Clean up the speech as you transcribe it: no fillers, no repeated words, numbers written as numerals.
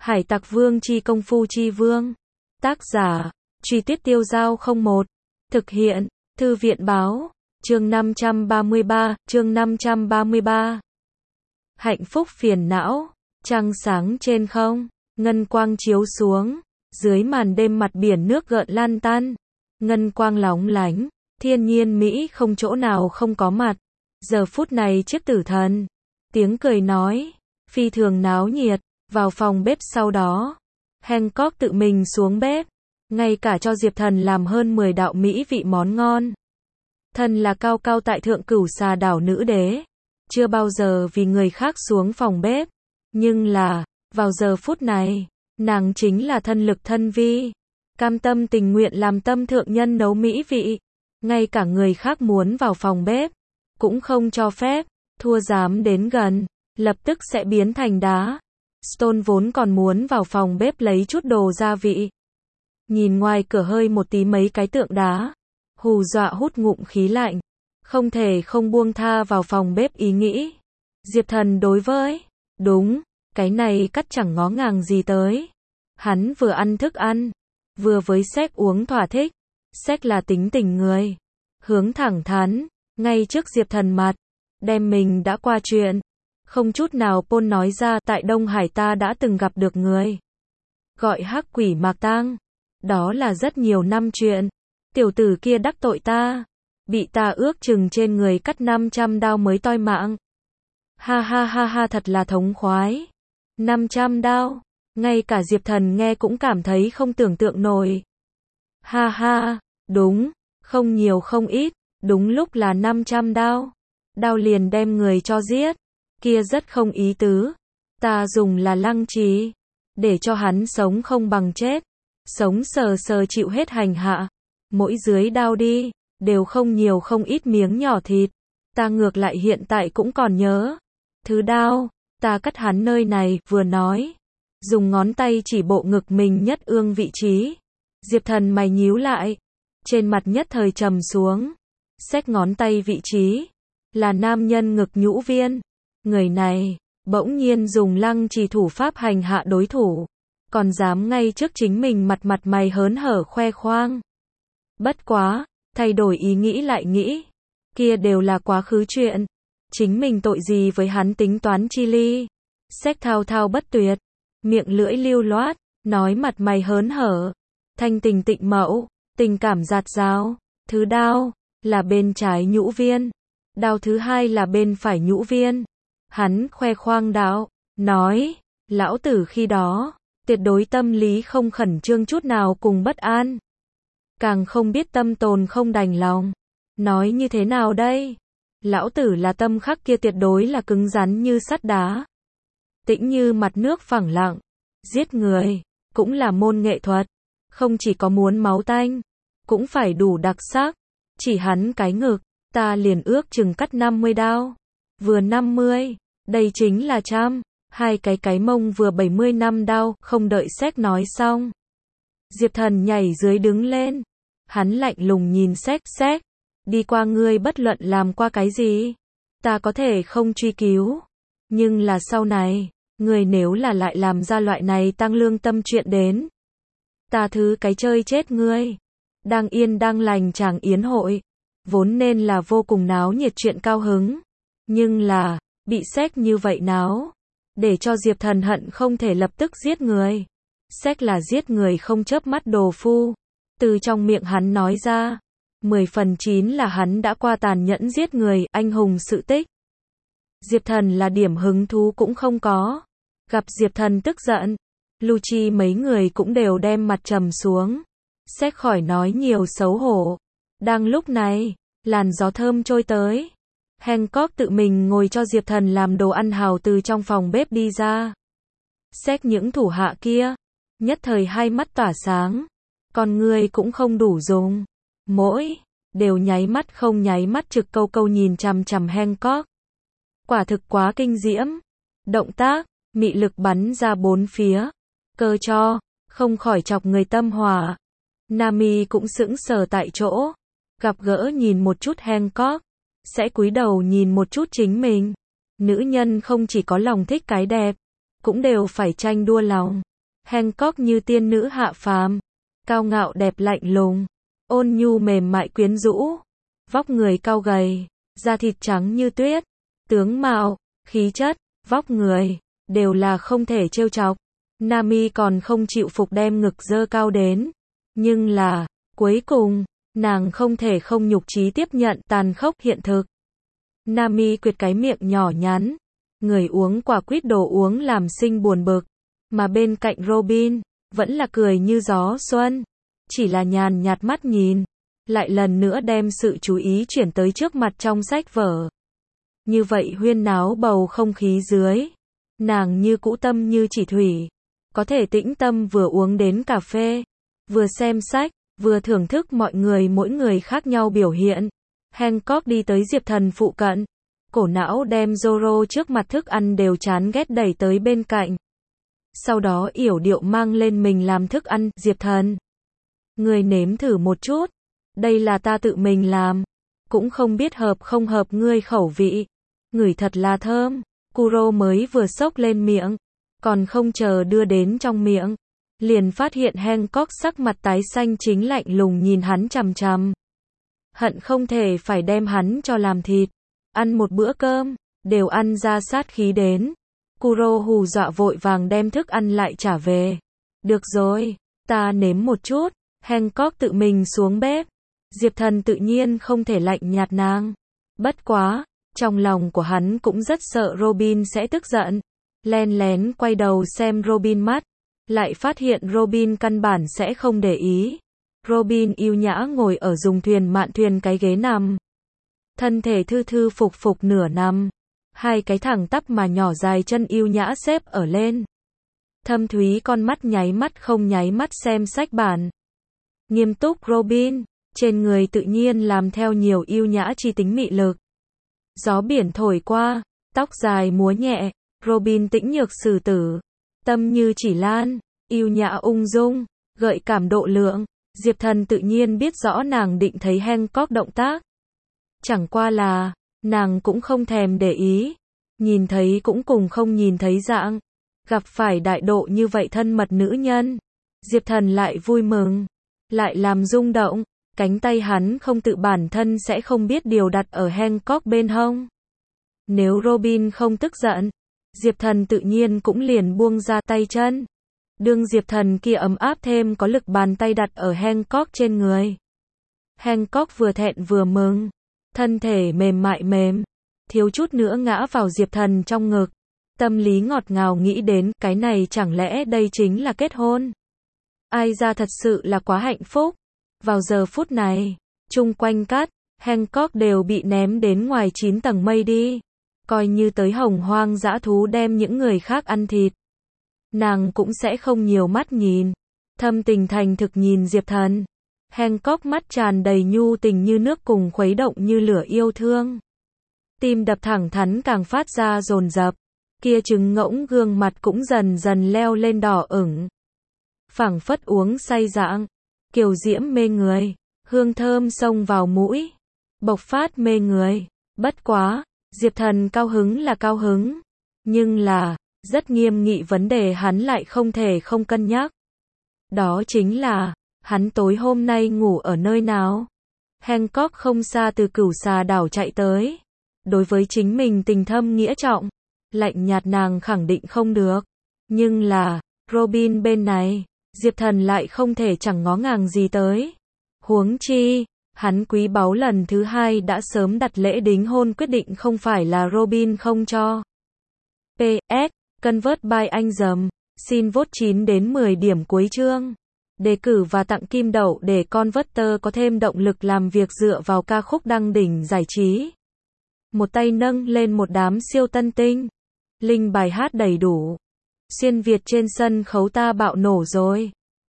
Hải Tặc Vương chi công phu chi vương. Tác giả, Truy Tuyết Tiêu Dao 01. Thực hiện, Thư viện báo, chương 533. Hạnh phúc phiền não, trăng sáng trên không, ngân quang chiếu xuống, dưới màn đêm mặt biển nước gợn lan tan, ngân quang lóng lánh, thiên nhiên mỹ không chỗ nào không có mặt. Giờ phút này chiếc tử thần, tiếng cười nói, phi thường náo nhiệt, vào phòng bếp sau đó. Hancock tự mình xuống bếp, ngay cả cho Diệp Thần làm hơn 10 đạo mỹ vị món ngon. Thần là cao cao tại thượng cửu xà đảo nữ đế, chưa bao giờ vì người khác xuống phòng bếp, nhưng là, vào giờ phút này, nàng chính là thân lực thân vi, cam tâm tình nguyện làm tâm thượng nhân nấu mỹ vị, ngay cả người khác muốn vào phòng bếp, cũng không cho phép, thua dám đến gần, lập tức sẽ biến thành đá. Stone vốn còn muốn vào phòng bếp lấy chút đồ gia vị. Nhìn ngoài cửa hơi một tí mấy cái tượng đá, hù dọa hút ngụm khí lạnh, không thể không buông tha vào phòng bếp ý nghĩ. Diệp Thần đối với, đúng, cái này cắt chẳng ngó ngàng gì tới. Hắn vừa ăn thức ăn, vừa với Séc uống thỏa thích. Séc là tính tình người, hướng thẳng thắn, ngay trước Diệp Thần mặt, đem mình đã qua chuyện. Không chút nào Paul nói ra, tại Đông Hải ta đã từng gặp được người gọi Hắc Quỷ Mạc Tang. Đó là rất nhiều năm chuyện. Tiểu tử kia đắc tội ta, bị ta ước chừng trên người cắt 500 đao mới toi mạng. Ha ha ha ha, thật là thống khoái. 500 đao, ngay cả Diệp Thần nghe cũng cảm thấy không tưởng tượng nổi. Ha ha, đúng, không nhiều không ít, đúng lúc là 500 đao. Đao liền đem người cho giết. Kia rất không ý tứ. Ta dùng là lăng trì, để cho hắn sống không bằng chết. Sống sờ sờ chịu hết hành hạ. Mỗi dưới đao đi, đều không nhiều không ít miếng nhỏ thịt. Ta ngược lại hiện tại cũng còn nhớ. Thứ đao, ta cắt hắn nơi này, vừa nói. Dùng ngón tay chỉ bộ ngực mình nhất ương vị trí. Diệp Thần mày nhíu lại. Trên mặt nhất thời trầm xuống. Xách ngón tay vị trí. Là nam nhân ngực nhũ viên. Người này, bỗng nhiên dùng lăng trì thủ pháp hành hạ đối thủ. Còn dám ngay trước chính mình mặt mày hớn hở khoe khoang. Bất quá, thay đổi ý nghĩ lại nghĩ. Kia đều là quá khứ chuyện. Chính mình tội gì với hắn tính toán chi ly. Séc thao thao bất tuyệt. Miệng lưỡi lưu loát, nói mặt mày hớn hở. Thanh tình tịnh mẫu, tình cảm dạt dào. Thứ đao, là bên trái nhũ viên. Đao thứ hai là bên phải nhũ viên. Hắn khoe khoang đạo, nói, lão tử khi đó, tuyệt đối tâm lý không khẩn trương chút nào cùng bất an. Càng không biết tâm tồn không đành lòng. Nói như thế nào đây? Lão tử là tâm khắc kia tuyệt đối là cứng rắn như sắt đá. Tĩnh như mặt nước phẳng lặng. Giết người, cũng là môn nghệ thuật. Không chỉ có muốn máu tanh, cũng phải đủ đặc sắc. Chỉ hắn cái ngực, ta liền ước chừng cắt 50 đao. Vừa 50, đây chính là trăm. Hai cái mông vừa 70 năm đao, không đợi Séc nói xong. Diệp Thần nhảy dưới đứng lên. Hắn lạnh lùng nhìn Séc, đi qua ngươi bất luận làm qua cái gì. Ta có thể không truy cứu. Nhưng là sau này, ngươi nếu là lại làm ra loại này tăng lương tâm chuyện đến. Ta thứ cái chơi chết ngươi. Đang yên đang lành chàng yến hội. Vốn nên là vô cùng náo nhiệt chuyện cao hứng. Nhưng là, bị Séc như vậy náo. Để cho Diệp Thần hận không thể lập tức giết người. Séc là giết người không chớp mắt đồ phu. Từ trong miệng hắn nói ra. 10/9 là hắn đã qua tàn nhẫn giết người, anh hùng sự tích. Diệp Thần là điểm hứng thú cũng không có. Gặp Diệp Thần tức giận. Lucci mấy người cũng đều đem mặt trầm xuống. Séc khỏi nói nhiều xấu hổ. Đang lúc này, làn gió thơm trôi tới. Hancock tự mình ngồi cho Diệp Thần làm đồ ăn hào từ trong phòng bếp đi ra. Séc những thủ hạ kia, nhất thời hai mắt tỏa sáng. Con người cũng không đủ dùng. Mỗi, đều nháy mắt không nháy mắt trực câu nhìn chằm chằm Hancock. Quả thực quá kinh diễm. Động tác, mị lực bắn ra bốn phía. Cơ cho, không khỏi chọc người tâm hỏa. Nami cũng sững sờ tại chỗ. Gặp gỡ nhìn một chút Hancock. Sẽ cúi đầu nhìn một chút chính mình. Nữ nhân không chỉ có lòng thích cái đẹp, cũng đều phải tranh đua lòng. Hancock như tiên nữ hạ phàm, cao ngạo đẹp lạnh lùng, ôn nhu mềm mại quyến rũ, vóc người cao gầy, da thịt trắng như tuyết, tướng mạo, khí chất, vóc người, đều là không thể trêu chọc. Nami còn không chịu phục đem ngực dơ cao đến. Nhưng là, cuối cùng, nàng không thể không nhục trí tiếp nhận tàn khốc hiện thực. Nami quyệt cái miệng nhỏ nhắn, người uống quả quýt đồ uống làm sinh buồn bực, mà bên cạnh Robin, vẫn là cười như gió xuân, chỉ là nhàn nhạt mắt nhìn, lại lần nữa đem sự chú ý chuyển tới trước mặt trong sách vở. Như vậy huyên náo bầu không khí dưới, nàng như cũ tâm như chỉ thủy, có thể tĩnh tâm vừa uống đến cà phê, vừa xem sách, vừa thưởng thức mọi người mỗi người khác nhau biểu hiện. Hancock đi tới Diệp Thần phụ cận, cổ não đem Zoro trước mặt thức ăn đều chán ghét đẩy tới bên cạnh. Sau đó yểu điệu mang lên mình làm thức ăn. Diệp Thần, người nếm thử một chút, đây là ta tự mình làm, cũng không biết hợp không hợp ngươi khẩu vị, ngửi thật là thơm. Kuro mới vừa xốc lên miệng, còn không chờ đưa đến trong miệng, liền phát hiện Hancock sắc mặt tái xanh chính lạnh lùng nhìn hắn chằm chằm. Hận không thể phải đem hắn cho làm thịt, ăn một bữa cơm, đều ăn ra sát khí đến. Kuro hù dọa vội vàng đem thức ăn lại trả về. Được rồi, ta nếm một chút. Hancock tự mình xuống bếp. Diệp Thần tự nhiên không thể lạnh nhạt nàng. Bất quá, trong lòng của hắn cũng rất sợ Robin sẽ tức giận. Len lén quay đầu xem Robin mắt, lại phát hiện Robin căn bản sẽ không để ý. Robin yêu nhã ngồi ở dùng thuyền mạn thuyền cái ghế nằm. Thân thể thư thư phục phục nửa nằm. Hai cái thẳng tắp mà nhỏ dài chân yêu nhã xếp ở lên. Thâm thúy con mắt nháy mắt không nháy mắt xem sách bản. Nghiêm túc Robin, trên người tự nhiên làm theo nhiều yêu nhã chi tính mị lực. Gió biển thổi qua, tóc dài múa nhẹ, Robin tĩnh nhược xử tử, tâm như chỉ lan, yêu nhã ung dung, gợi cảm độ lượng. Diệp Thần tự nhiên biết rõ nàng định thấy Hancock động tác. Chẳng qua là, nàng cũng không thèm để ý, nhìn thấy cũng cùng không nhìn thấy dạng. Gặp phải đại độ như vậy thân mật nữ nhân, Diệp Thần lại vui mừng, lại làm rung động, cánh tay hắn không tự bản thân sẽ không biết điều đặt ở Hancock bên hông. Nếu Robin không tức giận, Diệp Thần tự nhiên cũng liền buông ra tay chân. Đương Diệp Thần kia ấm áp thêm có lực bàn tay đặt ở Hancock trên người. Hancock vừa thẹn vừa mừng, thân thể mềm mại mềm, thiếu chút nữa ngã vào Diệp Thần trong ngực. Tâm lý ngọt ngào nghĩ đến, cái này chẳng lẽ đây chính là kết hôn? Ai ra thật sự là quá hạnh phúc. Vào giờ phút này, chung quanh Cát, Hancock đều bị ném đến ngoài 9 tầng mây đi. Coi như tới hồng hoang dã thú đem những người khác ăn thịt, nàng cũng sẽ không nhiều mắt nhìn. Thâm tình thành thực nhìn Diệp Thần. Hancock mắt tràn đầy nhu tình như nước cùng khuấy động như lửa yêu thương. Tim đập thẳng thắn càng phát ra dồn dập. Kia trứng ngỗng gương mặt cũng dần dần leo lên đỏ ửng. Phảng phất uống say dạng, kiều diễm mê người, hương thơm xông vào mũi, bộc phát mê người. Bất quá, Diệp Thần cao hứng là cao hứng, nhưng là, rất nghiêm nghị vấn đề hắn lại không thể không cân nhắc. Đó chính là, hắn tối hôm nay ngủ ở nơi nào? Hancock không xa từ Cửu Xà đảo chạy tới. Đối với chính mình tình thâm nghĩa trọng, lạnh nhạt nàng khẳng định không được. Nhưng là, Robin bên này, Diệp Thần lại không thể chẳng ngó ngàng gì tới. Huống chi, hắn quý báu lần thứ hai đã sớm đặt lễ đính hôn quyết định không phải là Robin không cho. PS, Convert by anh dầm, xin vote 9 đến 10 điểm cuối chương. Đề cử và tặng kim đậu để Converter có thêm động lực làm việc dựa vào ca khúc đăng đỉnh giải trí. Một tay nâng lên một đám siêu tân tinh. Link bài hát đầy đủ. Xuyên Việt trên sân khấu ta bạo nổ rồi.